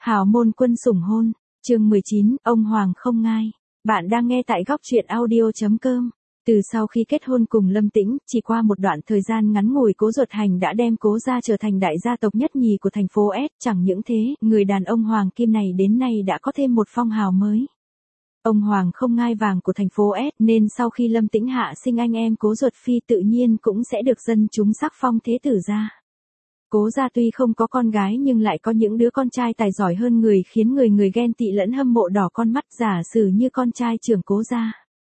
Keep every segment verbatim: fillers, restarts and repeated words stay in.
Hào môn quân sủng hôn, chương mười chín, ông Hoàng không ngai. Bạn đang nghe tại góc truyện audio.com. Từ sau khi kết hôn cùng Lâm Tĩnh, chỉ qua một đoạn thời gian ngắn ngủi Cố Duật Hành đã đem Cố gia trở thành đại gia tộc nhất nhì của thành phố S. Chẳng những thế, người đàn ông Hoàng Kim này đến nay đã có thêm một phong hào mới. Ông Hoàng không ngai vàng của thành phố S nên sau khi Lâm Tĩnh hạ sinh anh em Cố Duật Phi tự nhiên cũng sẽ được dân chúng sắc phong thế tử gia. Cố gia tuy không có con gái nhưng lại có những đứa con trai tài giỏi hơn người khiến người người ghen tị lẫn hâm mộ đỏ con mắt, giả sử như con trai trưởng Cố gia.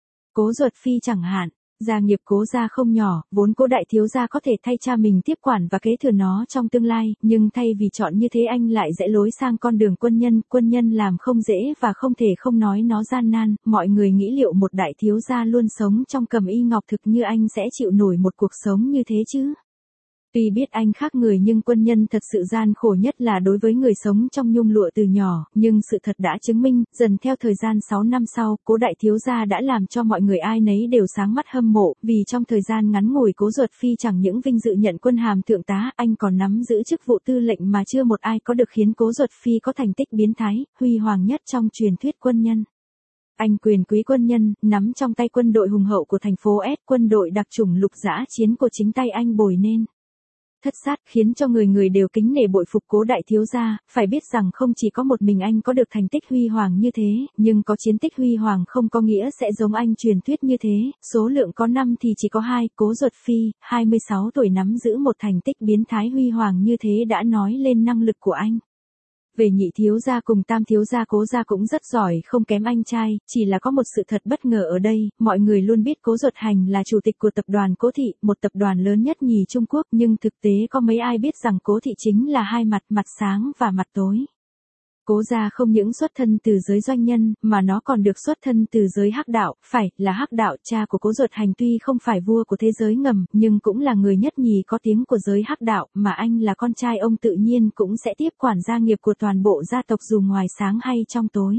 Cố Duật Phi chẳng hạn, gia nghiệp Cố gia không nhỏ, vốn Cố đại thiếu gia có thể thay cha mình tiếp quản và kế thừa nó trong tương lai, nhưng thay vì chọn như thế anh lại rẽ lối sang con đường quân nhân, quân nhân làm không dễ và không thể không nói nó gian nan, mọi người nghĩ liệu một đại thiếu gia luôn sống trong cẩm y ngọc thực như anh sẽ chịu nổi một cuộc sống như thế chứ? Tuy biết anh khác người nhưng quân nhân thật sự gian khổ nhất là đối với người sống trong nhung lụa từ nhỏ, nhưng sự thật đã chứng minh, dần theo thời gian sáu năm sau, Cố đại thiếu gia đã làm cho mọi người ai nấy đều sáng mắt hâm mộ, vì trong thời gian ngắn ngủi Cố Duật Phi chẳng những vinh dự nhận quân hàm thượng tá, anh còn nắm giữ chức vụ tư lệnh mà chưa một ai có được, khiến Cố Duật Phi có thành tích biến thái, huy hoàng nhất trong truyền thuyết quân nhân. Anh quyền quý quân nhân, nắm trong tay quân đội hùng hậu của thành phố S, quân đội đặc chủng lục dã chiến của chính tay anh bồi nên. Thất sát khiến cho người người đều kính nể bội phục Cố đại thiếu gia, phải biết rằng không chỉ có một mình anh có được thành tích huy hoàng như thế, nhưng có chiến tích huy hoàng không có nghĩa sẽ giống anh truyền thuyết như thế, số lượng có năm thì chỉ có hai, Cố Duật Phi, hai mươi sáu tuổi nắm giữ một thành tích biến thái huy hoàng như thế đã nói lên năng lực của anh. Về nhị thiếu gia cùng tam thiếu gia Cố gia cũng rất giỏi không kém anh trai, chỉ là có một sự thật bất ngờ ở đây, mọi người luôn biết Cố Duật Hành là chủ tịch của tập đoàn Cố Thị, một tập đoàn lớn nhất nhì Trung Quốc, nhưng thực tế có mấy ai biết rằng Cố Thị chính là hai mặt, mặt sáng và mặt tối. Cố gia không những xuất thân từ giới doanh nhân, mà nó còn được xuất thân từ giới hắc đạo, phải là hắc đạo. Cha của Cố Duật Hành tuy không phải vua của thế giới ngầm, nhưng cũng là người nhất nhì có tiếng của giới hắc đạo, mà anh là con trai ông tự nhiên cũng sẽ tiếp quản gia nghiệp của toàn bộ gia tộc dù ngoài sáng hay trong tối.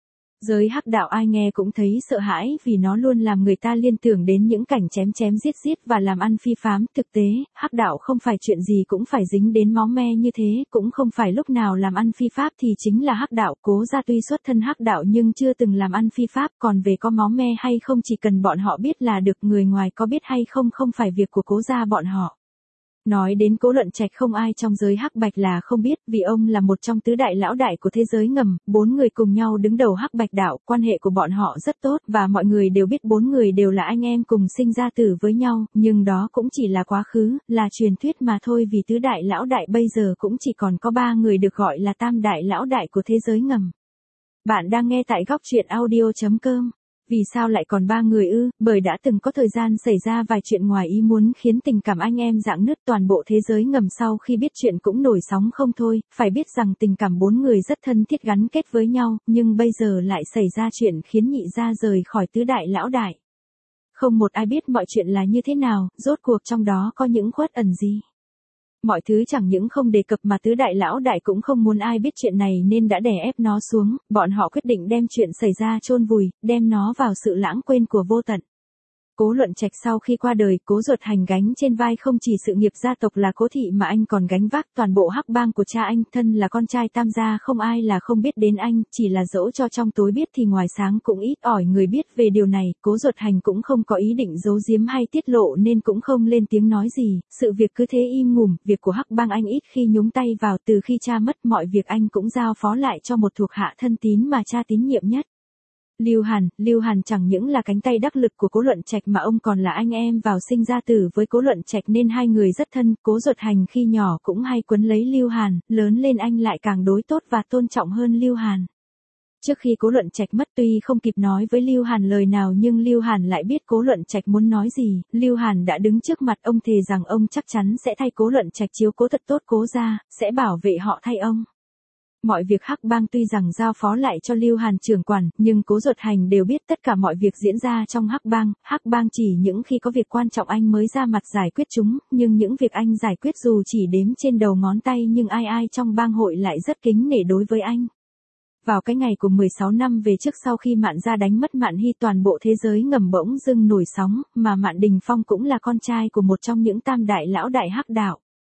Giới hắc đạo ai nghe cũng thấy sợ hãi vì nó luôn làm người ta liên tưởng đến những cảnh chém chém giết giết và làm ăn phi phám. Thực tế, hắc đạo không phải chuyện gì cũng phải dính đến máu me như thế, cũng không phải lúc nào làm ăn phi pháp thì chính là hắc đạo. Cố gia tuy xuất thân hắc đạo nhưng chưa từng làm ăn phi pháp, còn về có máu me hay không chỉ cần bọn họ biết là được, người ngoài có biết hay không không phải việc của Cố gia bọn họ. Nói đến Cố Luận Trạch không ai trong giới hắc bạch là không biết, vì ông là một trong tứ đại lão đại của thế giới ngầm, bốn người cùng nhau đứng đầu hắc bạch đạo, quan hệ của bọn họ rất tốt và mọi người đều biết bốn người đều là anh em cùng sinh ra tử với nhau, nhưng đó cũng chỉ là quá khứ, là truyền thuyết mà thôi, vì tứ đại lão đại bây giờ cũng chỉ còn có ba người được gọi là tam đại lão đại của thế giới ngầm. Bạn đang nghe tại góc truyện audio.com. Vì sao lại còn ba người ư? Bởi đã từng có thời gian xảy ra vài chuyện ngoài ý muốn khiến tình cảm anh em rạn nứt, toàn bộ thế giới ngầm sau khi biết chuyện cũng nổi sóng không thôi, phải biết rằng tình cảm bốn người rất thân thiết gắn kết với nhau, nhưng bây giờ lại xảy ra chuyện khiến nhị gia rời khỏi tứ đại lão đại. Không một ai biết mọi chuyện là như thế nào, rốt cuộc trong đó có những khuất ẩn gì. Mọi thứ chẳng những không đề cập mà tứ đại lão đại cũng không muốn ai biết chuyện này nên đã đè ép nó xuống, bọn họ quyết định đem chuyện xảy ra chôn vùi, đem nó vào sự lãng quên của vô tận. Cố Luận Trạch sau khi qua đời, Cố Duật Hành gánh trên vai không chỉ sự nghiệp gia tộc là Cố Thị mà anh còn gánh vác toàn bộ hắc bang của cha anh, thân là con trai tam gia không ai là không biết đến anh, chỉ là dẫu cho trong tối biết thì ngoài sáng cũng ít ỏi người biết về điều này, Cố Duật Hành cũng không có ý định giấu giếm hay tiết lộ nên cũng không lên tiếng nói gì, sự việc cứ thế im ngùm, việc của hắc bang anh ít khi nhúng tay vào, từ khi cha mất mọi việc anh cũng giao phó lại cho một thuộc hạ thân tín mà cha tín nhiệm nhất. Lưu Hàn, Lưu Hàn chẳng những là cánh tay đắc lực của Cố Luận Trạch mà ông còn là anh em vào sinh ra tử với Cố Luận Trạch nên hai người rất thân, Cố Duật Hành khi nhỏ cũng hay quấn lấy Lưu Hàn, lớn lên anh lại càng đối tốt và tôn trọng hơn Lưu Hàn. Trước khi Cố Luận Trạch mất tuy không kịp nói với Lưu Hàn lời nào nhưng Lưu Hàn lại biết Cố Luận Trạch muốn nói gì, Lưu Hàn đã đứng trước mặt ông thề rằng ông chắc chắn sẽ thay Cố Luận Trạch chiếu cố thật tốt Cố gia, sẽ bảo vệ họ thay ông. Mọi việc hắc bang tuy rằng giao phó lại cho Lưu Hàn trưởng quản, nhưng Cố Duật Hành đều biết tất cả mọi việc diễn ra trong hắc bang, hắc bang chỉ những khi có việc quan trọng anh mới ra mặt giải quyết chúng, nhưng những việc anh giải quyết dù chỉ đếm trên đầu ngón tay nhưng ai ai trong bang hội lại rất kính nể đối với anh. Vào cái ngày của mười sáu năm về trước sau khi Mạn gia đánh mất Mạn Hy, toàn bộ thế giới ngầm bỗng dưng nổi sóng, mà Mạn Đình Phong cũng là con trai của một trong những tam đại lão đại hắc đạo.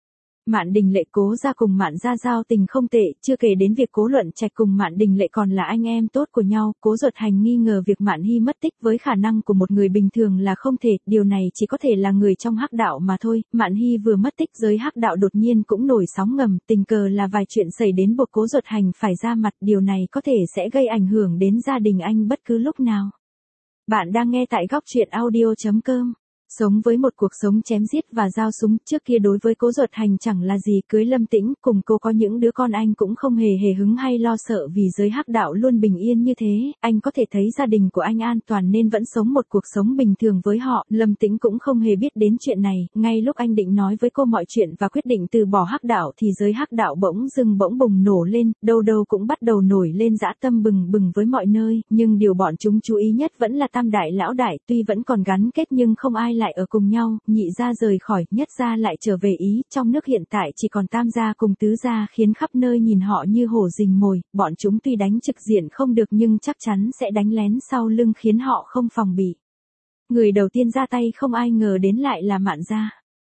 Mạn Đình Lệ Cố gia cùng Mạn gia giao tình không tệ, chưa kể đến việc Cố Luận Trạch cùng Mạn Đình Lệ còn là anh em tốt của nhau, Cố Duật Hành nghi ngờ việc Mạn Hy mất tích với khả năng của một người bình thường là không thể, điều này chỉ có thể là người trong hắc đạo mà thôi. Mạn Hy vừa mất tích giới hắc đạo đột nhiên cũng nổi sóng ngầm, tình cờ là vài chuyện xảy đến buộc Cố Duật Hành phải ra mặt, điều này có thể sẽ gây ảnh hưởng đến gia đình anh bất cứ lúc nào. Bạn đang nghe tại góc truyện audio chấm com. Sống với một cuộc sống chém giết và giao súng, trước kia đối với Cố Duật Hành chẳng là gì, cưới Lâm Tĩnh, cùng cô có những đứa con anh cũng không hề hề hứng hay lo sợ vì giới hắc đạo luôn bình yên như thế, anh có thể thấy gia đình của anh an toàn nên vẫn sống một cuộc sống bình thường với họ. Lâm Tĩnh cũng không hề biết đến chuyện này, ngay lúc anh định nói với cô mọi chuyện và quyết định từ bỏ hắc đạo thì giới hắc đạo bỗng dưng bỗng bùng nổ lên, đâu đâu cũng bắt đầu nổi lên dã tâm bừng bừng với mọi nơi, nhưng điều bọn chúng chú ý nhất vẫn là Tam đại lão đại, tuy vẫn còn gắn kết nhưng không ai lại ở cùng nhau, Nhị gia rời khỏi, Nhất gia lại trở về Ý, trong nước hiện tại chỉ còn Tam gia cùng Tứ gia khiến khắp nơi nhìn họ như hổ rình mồi, bọn chúng tuy đánh trực diện không được nhưng chắc chắn sẽ đánh lén sau lưng khiến họ không phòng bị. Người đầu tiên ra tay không ai ngờ đến lại là Mạn gia.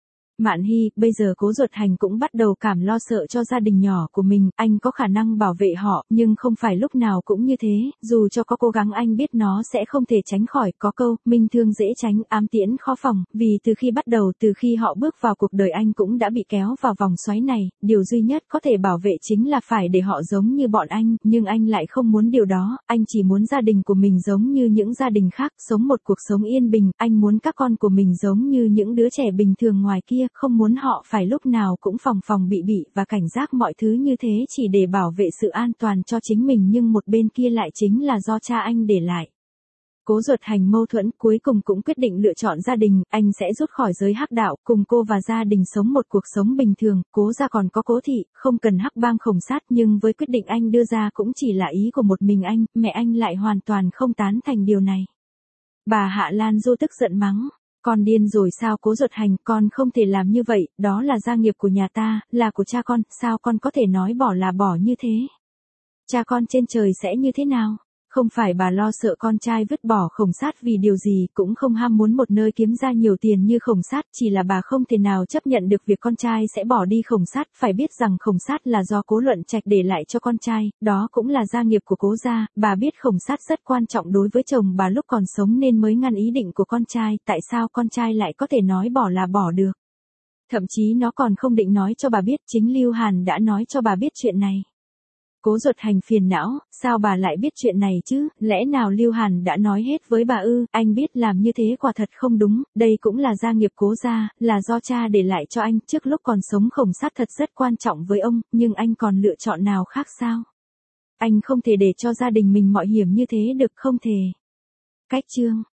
Mạn Hy, bây giờ Cố Duật Hành cũng bắt đầu cảm lo sợ cho gia đình nhỏ của mình, anh có khả năng bảo vệ họ, nhưng không phải lúc nào cũng như thế, dù cho có cố gắng anh biết nó sẽ không thể tránh khỏi, có câu, minh thương dễ tránh, ám tiễn khó phòng, vì từ khi bắt đầu, từ khi họ bước vào cuộc đời anh cũng đã bị kéo vào vòng xoáy này, điều duy nhất có thể bảo vệ chính là phải để họ giống như bọn anh, nhưng anh lại không muốn điều đó, anh chỉ muốn gia đình của mình giống như những gia đình khác, sống một cuộc sống yên bình, anh muốn các con của mình giống như những đứa trẻ bình thường ngoài kia, không muốn họ phải lúc nào cũng phòng phòng bị bị và cảnh giác mọi thứ như thế chỉ để bảo vệ sự an toàn cho chính mình, nhưng một bên kia lại chính là do cha anh để lại. Cố Duật Hành mâu thuẫn, cuối cùng cũng quyết định lựa chọn gia đình, anh sẽ rút khỏi giới hắc đạo, cùng cô và gia đình sống một cuộc sống bình thường. Cố gia còn có Cố thị, không cần hắc bang khổng sát, nhưng với quyết định anh đưa ra cũng chỉ là ý của một mình anh, mẹ anh lại hoàn toàn không tán thành điều này. Bà Hạ Lan Du tức giận mắng. Con điên rồi sao Cố Duật Hành, con không thể làm như vậy, đó là gia nghiệp của nhà ta, là của cha con, sao con có thể nói bỏ là bỏ như thế? Cha con trên trời sẽ như thế nào? Không phải bà lo sợ con trai vứt bỏ Khổng Sát vì điều gì, cũng không ham muốn một nơi kiếm ra nhiều tiền như Khổng Sát, chỉ là bà không thể nào chấp nhận được việc con trai sẽ bỏ đi Khổng Sát, phải biết rằng Khổng Sát là do Cố Luận Trạch để lại cho con trai, đó cũng là gia nghiệp của Cố gia, bà biết Khổng Sát rất quan trọng đối với chồng bà lúc còn sống nên mới ngăn ý định của con trai, tại sao con trai lại có thể nói bỏ là bỏ được? Thậm chí nó còn không định nói cho bà biết, chính Lưu Hàn đã nói cho bà biết chuyện này. Cố Duật Hành phiền não, sao bà lại biết chuyện này chứ, lẽ nào Lưu Hàn đã nói hết với bà ư, anh biết làm như thế quả thật không đúng, đây cũng là gia nghiệp Cố gia, là do cha để lại cho anh, trước lúc còn sống Khổng Sát thật rất quan trọng với ông, nhưng anh còn lựa chọn nào khác sao? Anh không thể để cho gia đình mình mạo hiểm như thế được, không thể. Cách chương